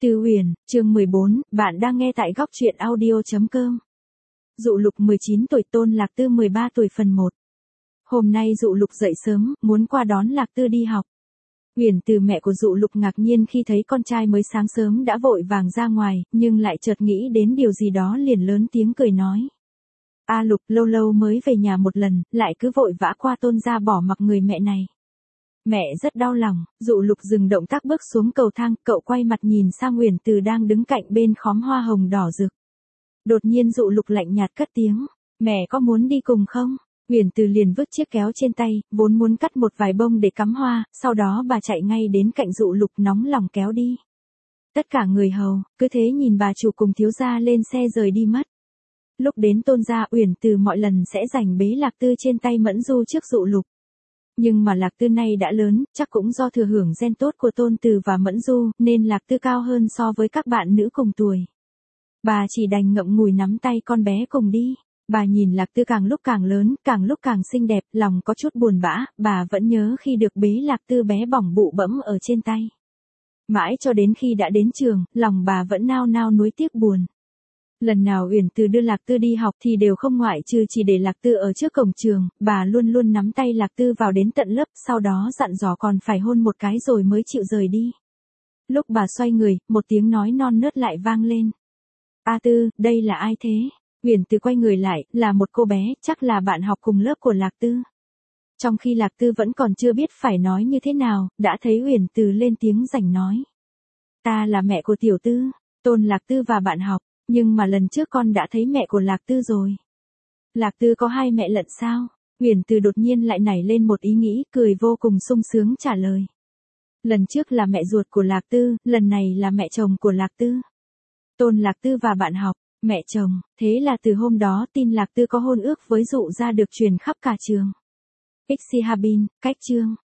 Tư Huyền, chương 14, bạn đang nghe tại góc truyện audio.com. Dụ Lục 19 tuổi, Tôn Lạc Tư 13 tuổi phần 1. Hôm nay Dụ Lục dậy sớm, muốn qua đón Lạc Tư đi học. Huyền Từ mẹ của Dụ Lục ngạc nhiên khi thấy con trai mới sáng sớm đã vội vàng ra ngoài, nhưng lại chợt nghĩ đến điều gì đó liền lớn tiếng cười nói. A Lục, lâu lâu mới về nhà một lần, lại cứ vội vã qua Tôn gia bỏ mặc người mẹ này. Mẹ rất đau lòng. Dụ Lục dừng động tác bước xuống cầu thang, cậu quay mặt nhìn sang Huyền Từ đang đứng cạnh bên khóm hoa hồng đỏ rực. Đột nhiên Dụ Lục lạnh nhạt cất tiếng, mẹ có muốn đi cùng không? Huyền Từ liền vứt chiếc kéo trên tay, vốn muốn cắt một vài bông để cắm hoa, sau đó bà chạy ngay đến cạnh Dụ Lục nóng lòng kéo đi. Tất cả người hầu, cứ thế nhìn bà chủ cùng thiếu gia lên xe rời đi mất. Lúc đến Tôn gia, Huyền Từ mọi lần sẽ giành bế Lạc Tư trên tay Mẫn Du trước Dụ Lục. Nhưng mà Lạc Tư nay đã lớn, chắc cũng do thừa hưởng gen tốt của Tôn Từ và Mẫn Du, nên Lạc Tư cao hơn so với các bạn nữ cùng tuổi. Bà chỉ đành ngậm ngùi nắm tay con bé cùng đi. Bà nhìn Lạc Tư càng lúc càng lớn, càng lúc càng xinh đẹp, lòng có chút buồn bã, bà vẫn nhớ khi được bế Lạc Tư bé bỏng bụ bẫm ở trên tay. Mãi cho đến khi đã đến trường, lòng bà vẫn nao nao nuối tiếc buồn. Lần nào Huyền Từ đưa Lạc Tư đi học thì đều không ngoại trừ chỉ để Lạc Tư ở trước cổng trường, bà luôn luôn nắm tay Lạc Tư vào đến tận lớp, sau đó dặn dò còn phải hôn một cái rồi mới chịu rời đi. Lúc bà xoay người, một tiếng nói non nớt lại vang lên. A Tư, đây là ai thế? Huyền Từ quay người lại, là một cô bé, chắc là bạn học cùng lớp của Lạc Tư. Trong khi Lạc Tư vẫn còn chưa biết phải nói như thế nào, đã thấy Huyền Từ lên tiếng rảnh nói. Ta là mẹ của tiểu Tư, Tôn Lạc Tư và bạn học. Nhưng mà lần trước con đã thấy mẹ của Lạc Tư rồi. Lạc Tư có hai mẹ lận sao? Huyền Từ đột nhiên lại nảy lên một ý nghĩ, cười vô cùng sung sướng trả lời. Lần trước là mẹ ruột của Lạc Tư, lần này là mẹ chồng của Lạc Tư. Tôn Lạc Tư và bạn học, mẹ chồng, thế là từ hôm đó tin Lạc Tư có hôn ước với Dụ gia được truyền khắp cả trường. Ixi Habin, cách chương.